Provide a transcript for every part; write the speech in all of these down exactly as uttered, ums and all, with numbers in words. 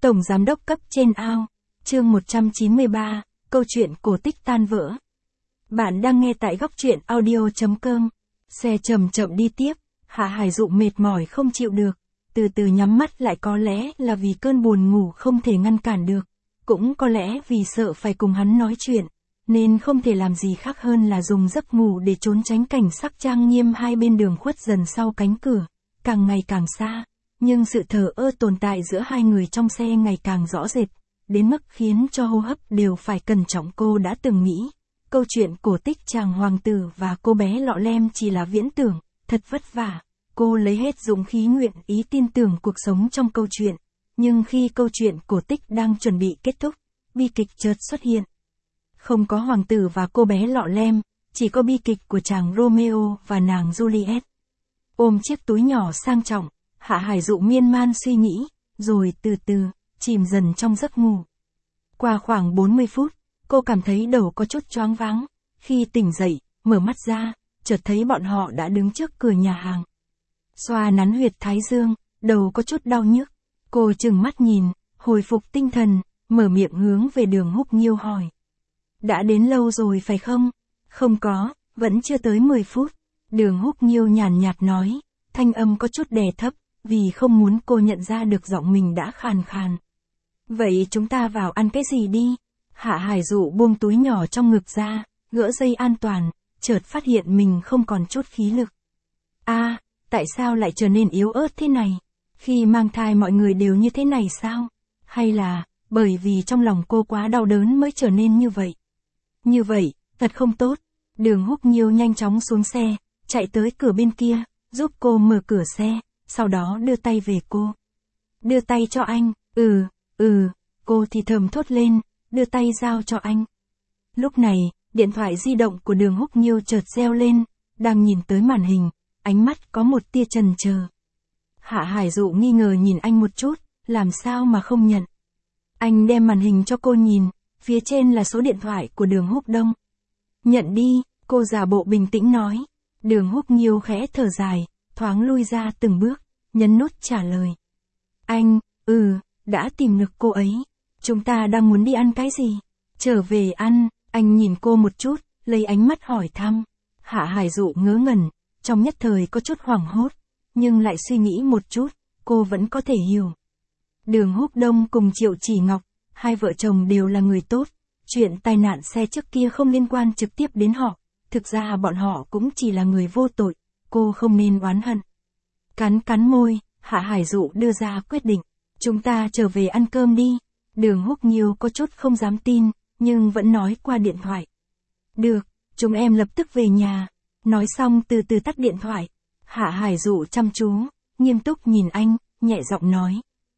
Tổng giám đốc cấp trên ao, chương một trăm chín mươi ba, câu chuyện cổ tích tan vỡ. Bạn đang nghe tại góc truyện audio chấm com. Xe chậm chậm đi tiếp, Hạ Hải Dụ mệt mỏi không chịu được, từ từ nhắm mắt lại, có lẽ là vì cơn buồn ngủ không thể ngăn cản được, cũng có lẽ vì sợ phải cùng hắn nói chuyện, nên không thể làm gì khác hơn là dùng giấc ngủ để trốn tránh cảnh sắc trang nghiêm hai bên đường khuất dần sau cánh cửa, càng ngày càng xa. Nhưng sự thờ ơ tồn tại giữa hai người trong xe ngày càng rõ rệt, đến mức khiến cho hô hấp đều phải cẩn trọng. Cô đã từng nghĩ, câu chuyện cổ tích chàng hoàng tử và cô bé lọ lem chỉ là viễn tưởng, thật vất vả. Cô lấy hết dũng khí nguyện ý tin tưởng cuộc sống trong câu chuyện. Nhưng khi câu chuyện cổ tích đang chuẩn bị kết thúc, bi kịch chợt xuất hiện. Không có hoàng tử và cô bé lọ lem, chỉ có bi kịch của chàng Romeo và nàng Juliet. Ôm chiếc túi nhỏ sang trọng, Hạ Hải Dụ miên man suy nghĩ, rồi từ từ, chìm dần trong giấc ngủ. Qua khoảng bốn mươi phút, cô cảm thấy đầu có chút choáng váng. Khi tỉnh dậy, mở mắt ra, chợt thấy bọn họ đã đứng trước cửa nhà hàng. Xoa nắn huyệt thái dương, đầu có chút đau nhức. Cô chừng mắt nhìn, hồi phục tinh thần, mở miệng hướng về Đường Húc Nghiêu hỏi. Đã đến lâu rồi phải không? Không có, vẫn chưa tới mười phút. Đường Húc Nghiêu nhàn nhạt nói, thanh âm có chút đè thấp, vì không muốn cô nhận ra được giọng mình đã khàn khàn. Vậy chúng ta vào ăn cái gì đi? Hạ Hải Dụ buông túi nhỏ trong ngực ra, gỡ dây an toàn, chợt phát hiện mình không còn chút khí lực. A, à, tại sao lại trở nên yếu ớt thế này? Khi mang thai mọi người đều như thế này sao? Hay là, bởi vì trong lòng cô quá đau đớn mới trở nên như vậy? Như vậy, thật không tốt. Đường Húc Nghiêu nhanh chóng xuống xe, chạy tới cửa bên kia, giúp cô mở cửa xe, sau đó đưa tay về cô. Đưa tay cho anh, ừ, ừ, cô thì thầm thốt lên, đưa tay giao cho anh. Lúc này, điện thoại di động của Đường Húc Nghiêu chợt reo lên, đang nhìn tới màn hình, ánh mắt có một tia chần chờ. Hạ Hải Dụ nghi ngờ nhìn anh một chút, làm sao mà không nhận. Anh đem màn hình cho cô nhìn, phía trên là số điện thoại của Đường Húc Đông. Nhận đi, cô giả bộ bình tĩnh nói. Đường Húc Nghiêu khẽ thở dài, thoáng lui ra từng bước, nhấn nút trả lời. Anh, ừ, đã tìm được cô ấy. Chúng ta đang muốn đi ăn cái gì? Trở về ăn, anh nhìn cô một chút, lấy ánh mắt hỏi thăm. Hạ Hải Dụ ngớ ngẩn, trong nhất thời có chút hoảng hốt, nhưng lại suy nghĩ một chút, cô vẫn có thể hiểu. Đường Húc Đông cùng Triệu Chỉ Ngọc, hai vợ chồng đều là người tốt, chuyện tai nạn xe trước kia không liên quan trực tiếp đến họ, thực ra bọn họ cũng chỉ là người vô tội, cô không nên oán hận. Cắn cắn môi, Hạ Hải Dụ đưa ra quyết định, chúng ta trở về ăn cơm đi. Đường Húc Nghiêu có chút không dám tin, nhưng vẫn nói qua điện thoại. Được, chúng em lập tức về nhà. Nói xong từ từ tắt điện thoại. Hạ Hải Dụ chăm chú, nghiêm túc nhìn anh, nhẹ giọng nói.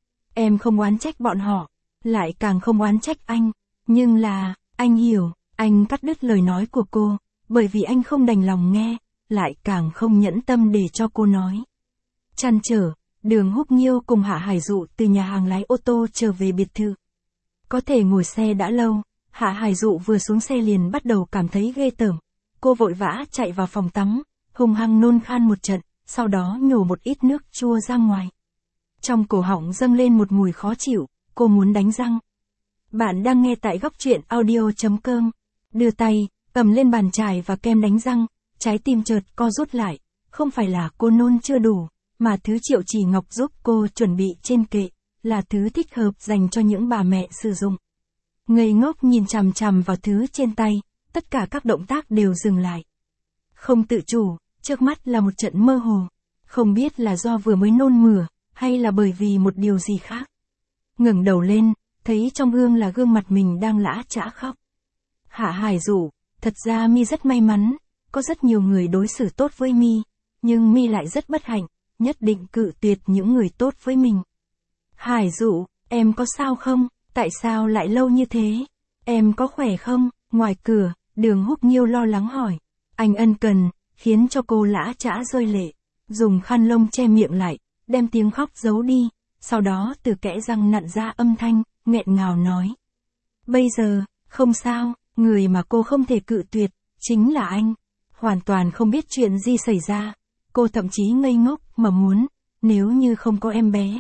Em không oán trách bọn họ, lại càng không oán trách anh. Nhưng là, anh hiểu, anh cắt đứt lời nói của cô, bởi vì anh không đành lòng nghe, lại càng không nhẫn tâm để cho cô nói. Trăn trở, Đường Húc Nghiêu cùng Hạ Hải Dụ từ nhà hàng lái ô tô trở về biệt thự. Có thể ngồi xe đã lâu, Hạ Hải Dụ vừa xuống xe liền bắt đầu cảm thấy ghê tởm. Cô vội vã chạy vào phòng tắm, hung hăng nôn khan một trận, sau đó nhổ một ít nước chua ra ngoài. Trong cổ họng dâng lên một mùi khó chịu, cô muốn đánh răng. Bạn đang nghe tại góc truyện audio chấm com. Đưa tay, cầm lên bàn chải và kem đánh răng, trái tim chợt co rút lại. Không phải là cô nôn chưa đủ, mà thứ Triệu Chỉ Ngọc giúp cô chuẩn bị trên kệ, là thứ thích hợp dành cho những bà mẹ sử dụng. Ngây ngốc nhìn chằm chằm vào thứ trên tay, tất cả các động tác đều dừng lại. Không tự chủ, trước mắt là một trận mơ hồ, không biết là do vừa mới nôn mửa, hay là bởi vì một điều gì khác. Ngẩng đầu lên, thấy trong gương là gương mặt mình đang lã chã khóc. Hạ Hải Dụ, thật ra mi rất may mắn, có rất nhiều người đối xử tốt với mi, nhưng mi lại rất bất hạnh, nhất định cự tuyệt những người tốt với mình. Hải Dụ, em có sao không? Tại sao lại lâu như thế? Em có khỏe không? Ngoài cửa, Đường Húc Nghiêu lo lắng hỏi. Anh ân cần, khiến cho cô lã chã rơi lệ, dùng khăn lông che miệng lại, đem tiếng khóc giấu đi, sau đó từ kẽ răng nặn ra âm thanh, nghẹn ngào nói. Bây giờ, không sao, người mà cô không thể cự tuyệt, chính là anh. Hoàn toàn không biết chuyện gì xảy ra, cô thậm chí ngây ngốc mà muốn, nếu như không có em bé,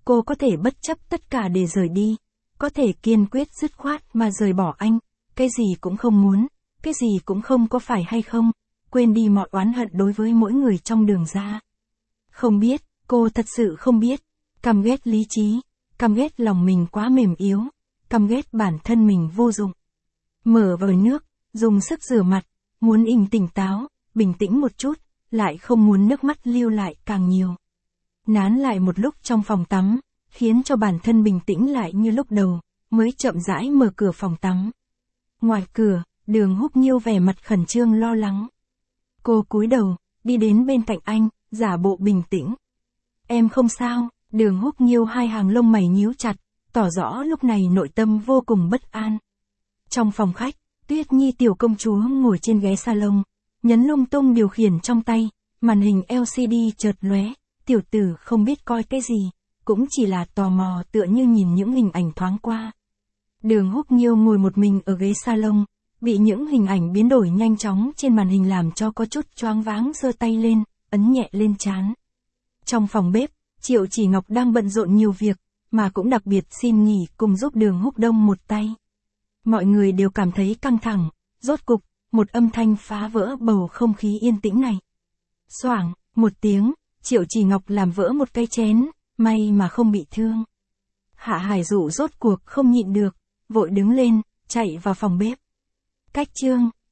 Cô có thể bất chấp tất cả để rời đi. Có thể kiên quyết dứt khoát mà rời bỏ anh. Cái gì cũng không muốn. Cái gì cũng không có phải hay không. Quên đi mọi oán hận đối với mỗi người trong Đường ra. Không biết, cô thật sự không biết. Căm ghét lý trí. Căm ghét lòng mình quá mềm yếu. Căm ghét bản thân mình vô dụng. Mở vòi nước, dùng sức rửa mặt. Muốn im tỉnh táo, bình tĩnh một chút. Lại không muốn nước mắt lưu lại càng nhiều. Nán lại một lúc trong phòng tắm, khiến cho bản thân bình tĩnh lại như lúc đầu, mới chậm rãi mở cửa phòng tắm. Ngoài cửa, Đường Húc Nhiêu vẻ mặt khẩn trương lo lắng. Cô cúi đầu, đi đến bên cạnh anh, giả bộ bình tĩnh. Em không sao. Đường Húc Nhiêu hai hàng lông mày nhíu chặt, tỏ rõ lúc này nội tâm vô cùng bất an. Trong phòng khách, Tuyết Nhi tiểu công chúa ngồi trên ghế salon, nhấn lung tung điều khiển trong tay, màn hình lờ xê đê chợt lóe, tiểu tử không biết coi cái gì, cũng chỉ là tò mò tựa như nhìn những hình ảnh thoáng qua. Đường Húc Nhiêu ngồi một mình ở ghế salon, bị những hình ảnh biến đổi nhanh chóng trên màn hình làm cho có chút choáng váng, giơ tay lên, ấn nhẹ lên trán. Trong phòng bếp, Triệu Chỉ Ngọc đang bận rộn nhiều việc, mà cũng đặc biệt xin nghỉ cùng giúp Đường Húc Đông một tay. Mọi người đều cảm thấy căng thẳng, rốt cục, một âm thanh phá vỡ bầu không khí yên tĩnh này. Xoảng, một tiếng, Triệu Chỉ Ngọc làm vỡ một cái chén, may mà không bị thương. Hạ Hải Dụ rốt cuộc không nhịn được, vội đứng lên, chạy vào phòng bếp. Cách chương